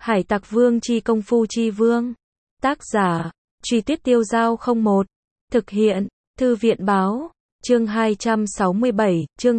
Hải Tặc Vương chi công phu chi vương. Tác giả, Truy Tuyết Tiêu Giao 01. Thực hiện, Thư viện báo, chương 267, chương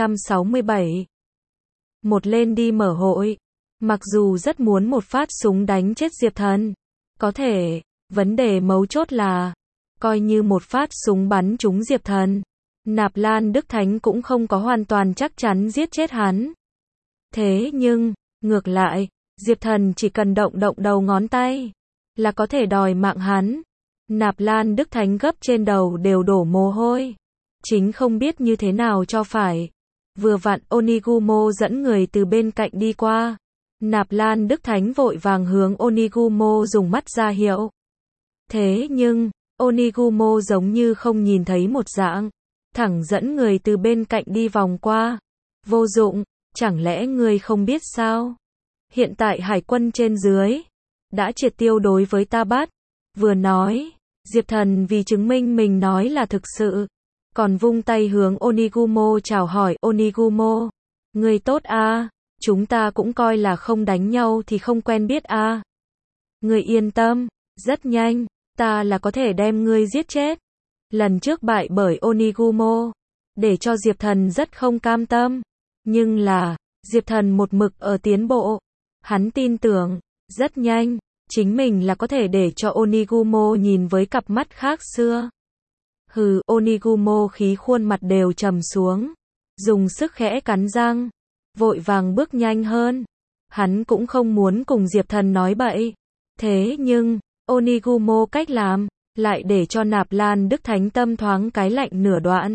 267. Một lên đi mở hội. Mặc dù rất muốn một phát súng đánh chết Diệp Thần. Có thể, vấn đề mấu chốt là, coi như một phát súng bắn trúng Diệp Thần, Nạp Lan Đức Thánh cũng không có hoàn toàn chắc chắn giết chết hắn. Thế nhưng, ngược lại, Diệp Thần chỉ cần động đầu ngón tay, là có thể đòi mạng hắn. Nạp Lan Đức Thánh gấp trên đầu đều đổ mồ hôi. Chính không biết như thế nào cho phải. Vừa vặn Onigumo dẫn người từ bên cạnh đi qua. Nạp Lan Đức Thánh vội vàng hướng Onigumo dùng mắt ra hiệu. Thế nhưng, Onigumo giống như không nhìn thấy một dạng. Thẳng dẫn người từ bên cạnh đi vòng qua. Vô dụng, chẳng lẽ ngươi không biết sao? Hiện tại hải quân trên dưới đã triệt tiêu đối với ta bắt. Vừa nói, Diệp Thần vì chứng minh mình nói là thực sự, còn vung tay hướng Onigumo chào hỏi. Onigumo, ngươi tốt à, chúng ta cũng coi là không đánh nhau thì không quen biết à. Ngươi yên tâm, rất nhanh, ta là có thể đem ngươi giết chết. Lần trước bại bởi Onigumo, để cho Diệp Thần rất không cam tâm. Nhưng là, Diệp Thần một mực ở tiến bộ. Hắn tin tưởng, rất nhanh, chính mình là có thể để cho Onigumo nhìn với cặp mắt khác xưa. Hừ, Onigumo khí khuôn mặt đều trầm xuống, dùng sức khẽ cắn răng, vội vàng bước nhanh hơn. Hắn cũng không muốn cùng Diệp Thần nói bậy. Thế nhưng, Onigumo cách làm, lại để cho Nạp Lan Đức Thánh tâm thoáng cái lạnh nửa đoạn.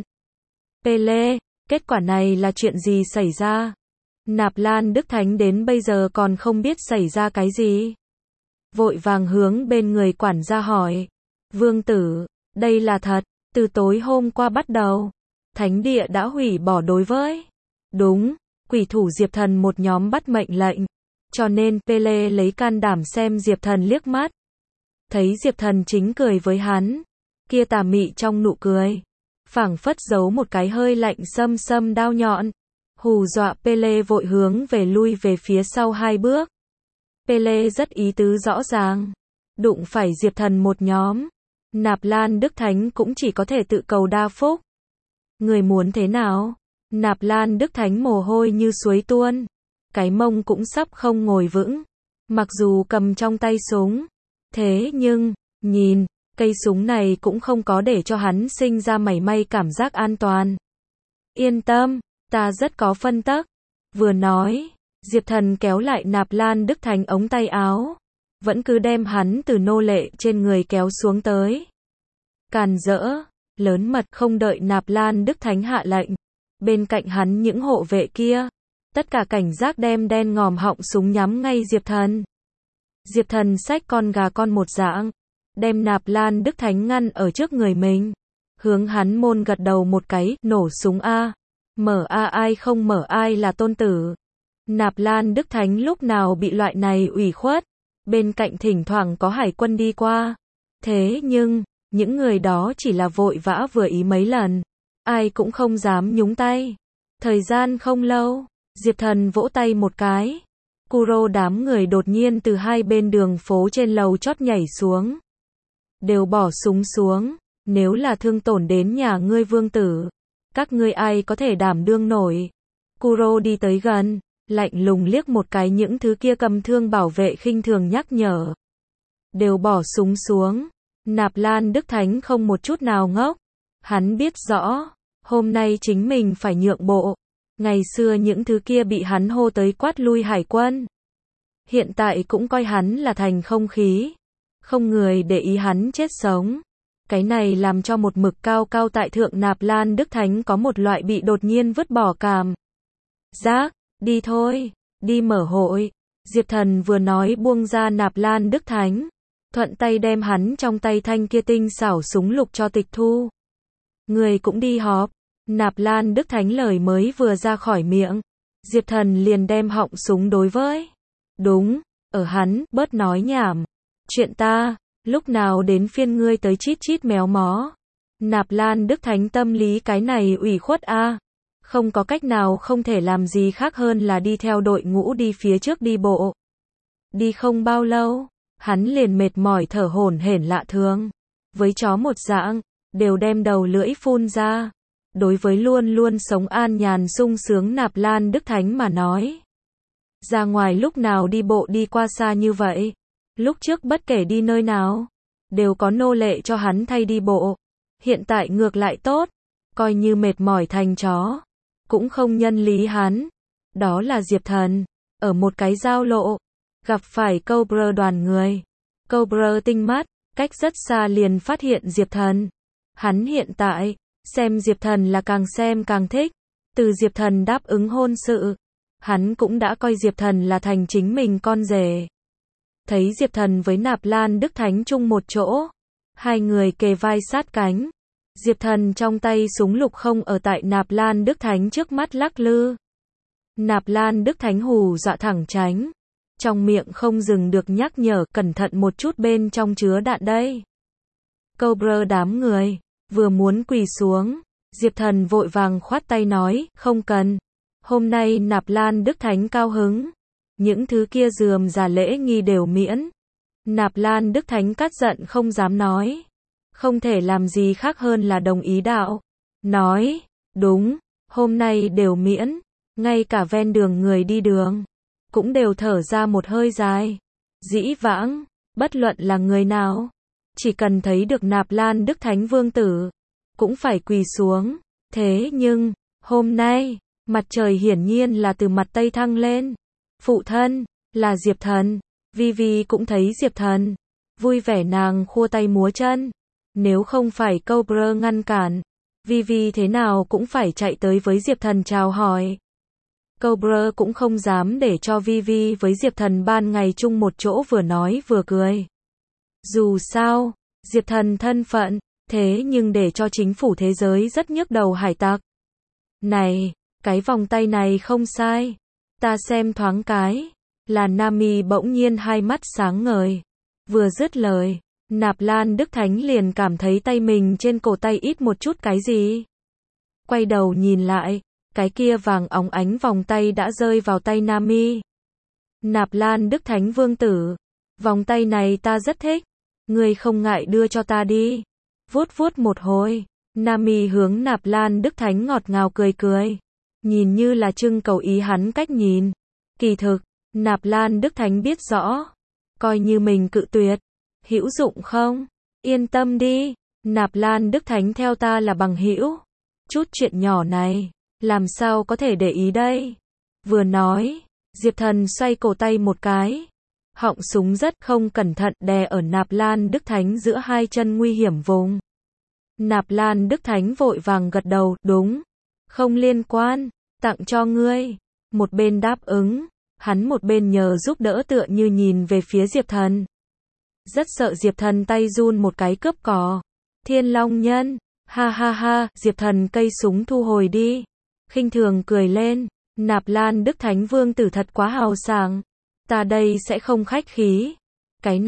Pele, kết quả này là chuyện gì xảy ra? Nạp Lan Đức Thánh đến bây giờ còn không biết xảy ra cái gì. Vội vàng hướng bên người quản gia hỏi. Vương tử, đây là thật, từ tối hôm qua bắt đầu, Thánh địa đã hủy bỏ đối với. Đúng, quỷ thủ Diệp Thần một nhóm bắt mệnh lệnh. Cho nên Pele lấy can đảm xem Diệp Thần liếc mắt. Thấy Diệp Thần chính cười với hắn. Kia tà mị trong nụ cười, phảng phất giấu một cái hơi lạnh xâm đao nhọn. Hù dọa Pele vội hướng về lui về phía sau 2 bước. Pele rất ý tứ rõ ràng. Đụng phải Diệp Thần một nhóm, Nạp Lan Đức Thánh cũng chỉ có thể tự cầu đa phúc. Người muốn thế nào? Nạp Lan Đức Thánh mồ hôi như suối tuôn. Cái mông cũng sắp không ngồi vững. Mặc dù cầm trong tay súng. Thế nhưng, nhìn, cây súng này cũng không có để cho hắn sinh ra mảy may cảm giác an toàn. Yên tâm, ta rất có phân tắc. Vừa nói, Diệp Thần kéo lại Nạp Lan Đức Thánh ống tay áo. Vẫn cứ đem hắn từ nô lệ trên người kéo xuống tới. Càn rỡ, lớn mật không đợi Nạp Lan Đức Thánh hạ lệnh. Bên cạnh hắn những hộ vệ kia, tất cả cảnh giác đem đen ngòm họng súng nhắm ngay Diệp Thần. Diệp Thần xách con gà con một dạng, đem Nạp Lan Đức Thánh ngăn ở trước người mình. Hướng hắn môn gật đầu một cái, nổ súng a. Mở a, ai không mở ai là tôn tử. Nạp Lan Đức Thánh lúc nào bị loại này ủy khuất. Bên cạnh thỉnh thoảng có hải quân đi qua. Thế nhưng, những người đó chỉ là vội vã vừa ý mấy lần. Ai cũng không dám nhúng tay. Thời gian không lâu, Diệp Thần vỗ tay một cái. Kuro đám người đột nhiên từ hai bên đường phố trên lầu chót nhảy xuống. Đều bỏ súng xuống. Nếu là thương tổn đến nhà ngươi vương tử, các ngươi ai có thể đảm đương nổi. Kuro đi tới gần, lạnh lùng liếc một cái những thứ kia cầm thương bảo vệ khinh thường nhắc nhở. Đều bỏ súng xuống. Nạp Lan Đức Thánh không một chút nào ngốc. Hắn biết rõ, hôm nay chính mình phải nhượng bộ. Ngày xưa những thứ kia bị hắn hô tới quát lui hải quân. Hiện tại cũng coi hắn là thành không khí. Không người để ý hắn chết sống. Cái này làm cho một mực cao cao tại thượng Nạp Lan Đức Thánh có một loại bị đột nhiên vứt bỏ cảm giác. Đi thôi, đi mở hội. Diệp Thần vừa nói buông ra Nạp Lan Đức Thánh, thuận tay đem hắn trong tay thanh kia tinh xảo súng lục cho tịch thu. Người cũng đi họp. Nạp Lan Đức Thánh lời mới vừa ra khỏi miệng, Diệp Thần liền đem họng súng đối với. Đúng, ở hắn, bớt nói nhảm. Chuyện ta, lúc nào đến phiên ngươi tới chít chít méo mó. Nạp Lan Đức Thánh tâm lý cái này ủy khuất a. Không có cách nào không thể làm gì khác hơn là đi theo đội ngũ đi phía trước đi bộ. Đi không bao lâu, hắn liền mệt mỏi thở hổn hển lạ thường. Với chó một dạng, đều đem đầu lưỡi phun ra. Đối với luôn luôn sống an nhàn sung sướng Nạp Lan Đức Thánh mà nói. Ra ngoài lúc nào đi bộ đi qua xa như vậy. Lúc trước bất kể đi nơi nào, đều có nô lệ cho hắn thay đi bộ. Hiện tại ngược lại tốt, coi như mệt mỏi thành chó, cũng không nhân lý hắn. Đó là Diệp Thần, ở một cái giao lộ, gặp phải Cobra đoàn người. Cobra tinh mắt, cách rất xa liền phát hiện Diệp Thần. Hắn hiện tại, xem Diệp Thần là càng xem càng thích. Từ Diệp Thần đáp ứng hôn sự, hắn cũng đã coi Diệp Thần là thành chính mình con rể. Thấy Diệp Thần với Nạp Lan Đức Thánh chung một chỗ, hai người kề vai sát cánh. Diệp Thần trong tay súng lục không ở tại Nạp Lan Đức Thánh trước mắt lắc lư. Nạp Lan Đức Thánh hù dọa thẳng tránh. Trong miệng không dừng được nhắc nhở cẩn thận một chút bên trong chứa đạn đây. Cobra đám người, vừa muốn quỳ xuống, Diệp Thần vội vàng khoát tay nói, không cần. Hôm nay Nạp Lan Đức Thánh cao hứng. Những thứ kia rườm rà lễ nghi đều miễn. Nạp Lan Đức Thánh cắt giận không dám nói. Không thể làm gì khác hơn là đồng ý đạo. Nói, đúng, hôm nay đều miễn. Ngay cả ven đường người đi đường, cũng đều thở ra một hơi dài. Dĩ vãng, bất luận là người nào, chỉ cần thấy được Nạp Lan Đức Thánh Vương Tử, cũng phải quỳ xuống. Thế nhưng, hôm nay, mặt trời hiển nhiên là từ mặt Tây thăng lên. Phụ thân, là Diệp Thần. Vivi cũng thấy Diệp Thần. Vui vẻ nàng khua tay múa chân. Nếu không phải Cobra ngăn cản, Vivi thế nào cũng phải chạy tới với Diệp Thần chào hỏi. Cobra cũng không dám để cho Vivi với Diệp Thần ban ngày chung một chỗ vừa nói vừa cười. Dù sao, Diệp Thần thân phận, thế nhưng để cho chính phủ thế giới rất nhức đầu hải tặc. Này, cái vòng tay này không sai. Ta xem thoáng cái. Là Nami bỗng nhiên hai mắt sáng ngời. Vừa dứt lời, Nạp Lan Đức Thánh liền cảm thấy tay mình trên cổ tay ít một chút cái gì. Quay đầu nhìn lại, cái kia vàng óng ánh vòng tay đã rơi vào tay Nami. Nạp Lan Đức Thánh Vương Tử, vòng tay này ta rất thích, ngươi không ngại đưa cho ta đi. Vuốt vuốt một hồi, Nami hướng Nạp Lan Đức Thánh ngọt ngào cười cười, nhìn như là trưng cầu ý hắn cách nhìn. Kỳ thực, Nạp Lan Đức Thánh biết rõ, coi như mình cự tuyệt, hữu dụng không? Yên tâm đi, Nạp Lan Đức Thánh theo ta là bằng hữu. Chút chuyện nhỏ này, làm sao có thể để ý đây? Vừa nói, Diệp Thần xoay cổ tay một cái. Họng súng rất không cẩn thận đè ở Nạp Lan Đức Thánh giữa hai chân nguy hiểm vùng. Nạp Lan Đức Thánh vội vàng gật đầu, đúng, không liên quan, tặng cho ngươi. Một bên đáp ứng, hắn một bên nhờ giúp đỡ tựa như nhìn về phía Diệp Thần. Rất sợ Diệp Thần tay run một cái cướp cò. Thiên Long Nhân, ha ha ha, Diệp Thần cây súng thu hồi đi. Khinh thường cười lên, Nạp Lan Đức Thánh Vương Tử thật quá hào sảng. Ta đây sẽ không khách khí. Cái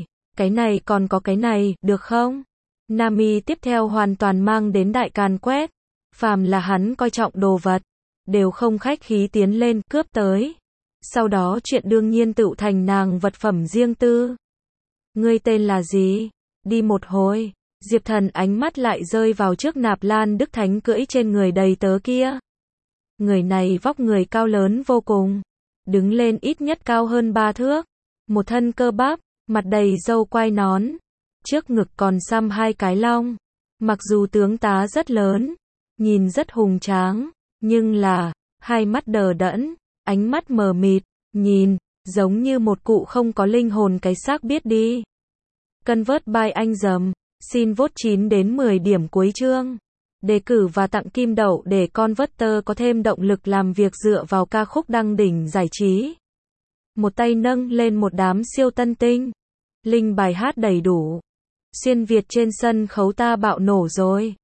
này còn có cái này, được không? Nami tiếp theo hoàn toàn mang đến đại càn quét. Phàm là hắn coi trọng đồ vật, đều không khách khí tiến lên, cướp tới. Sau đó chuyện đương nhiên tựu thành nàng vật phẩm riêng tư. Ngươi tên là gì? Đi một hồi, Diệp Thần ánh mắt lại rơi vào trước Nạp Lan Đức Thánh cưỡi trên người đầy tớ kia. Người này vóc người cao lớn vô cùng, đứng lên ít nhất cao hơn 3 thước, một thân cơ bắp, mặt đầy râu quai nón, trước ngực còn xăm hai cái long. Mặc dù tướng tá rất lớn, nhìn rất hùng tráng, nhưng là, hai mắt đờ đẫn, ánh mắt mờ mịt, nhìn, giống như một cụ không có linh hồn cái xác biết đi. Convert by anh dầm, xin vote 9 đến 10 điểm cuối chương. Đề cử và tặng kim đậu để Converter có thêm động lực làm việc dựa vào ca khúc đăng đỉnh giải trí. Một tay nâng lên một đám siêu tân tinh. Link bài hát đầy đủ. Xuyên Việt trên sân khấu ta bạo nổ rồi.